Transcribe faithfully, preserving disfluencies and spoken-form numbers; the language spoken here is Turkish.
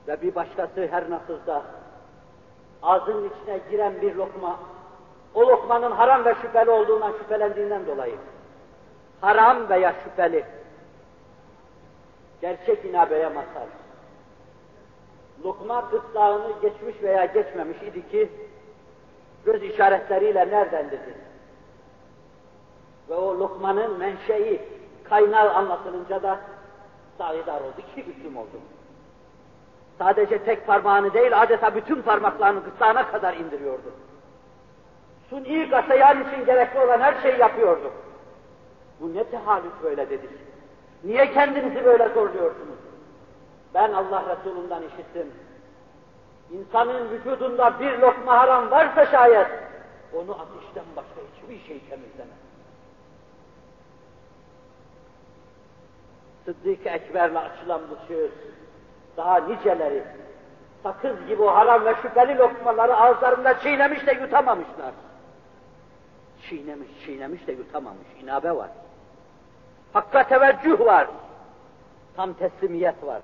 Ve bir başkası her nasılsa ağzının içine giren bir lokma, o lokmanın haram ve şüpheli olduğundan şüphelendiğinden dolayı, haram veya şüpheli, gerçek inabeye mazhar. Lokma gırtlağını geçmiş veya geçmemiş idi ki, göz işaretleriyle nereden dedi. Ve o lokmanın menşei, kaynağı anlatılınca da sahidar oldu, iki büklüm oldu. Sadece tek parmağını değil, adeta bütün parmaklarını gırtlağına kadar indiriyordu. Suni gasayan için gerekli olan her şeyi yapıyordu. Bu ne tehallük böyle dedik. Niye kendinizi böyle zorluyorsunuz? Ben Allah Resulü'nden işittim. İnsanın vücudunda bir lokma haram varsa şayet, onu ateşten başka hiçbir şey temizlemez. Sıddık-ı Ekber'le açılan bu söz, daha niceleri, sakız gibi o haram ve şüpheli lokmaları ağızlarında çiğnemiş de yutamamışlar. Çiğnemiş, çiğnemiş de yutamamış, inabe var. Hakka teveccüh var, tam teslimiyet var.